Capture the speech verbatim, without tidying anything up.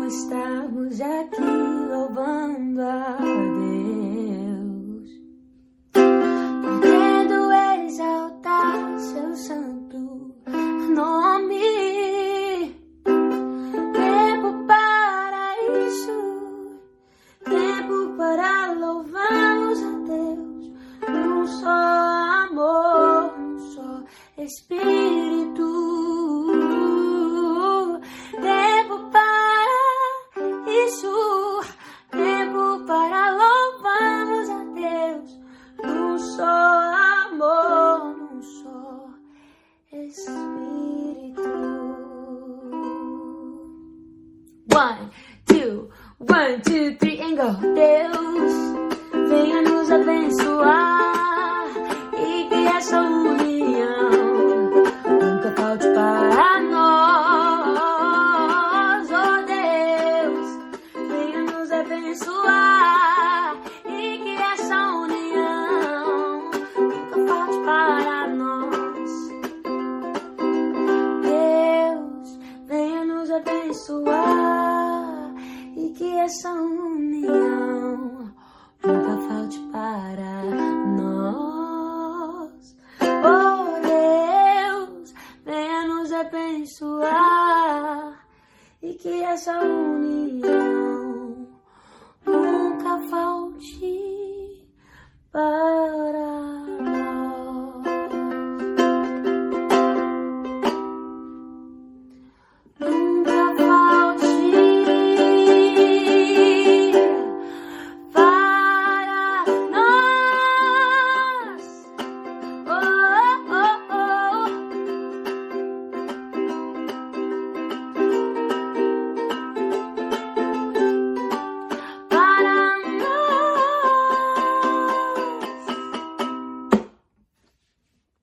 bom estarmos aqui louvando a Deus, podendo exaltar seu santo nome. Tempo para isso, tempo para louvarmos a Deus, um só amor, um só Espírito. Tempo para isso, tempo para louvarmos a Deus, num só amor, num só Espírito. One, two, one, two, three, and go. Deus, venha nos abençoar e que essa união nunca falte para nós. Oh Deus, venha nos abençoar e que essa união nunca falte para nós. Deus, venha nos abençoar e que essa união nunca falte para nós. Oh Deus, venha nos abençoar e que essa união nunca falte para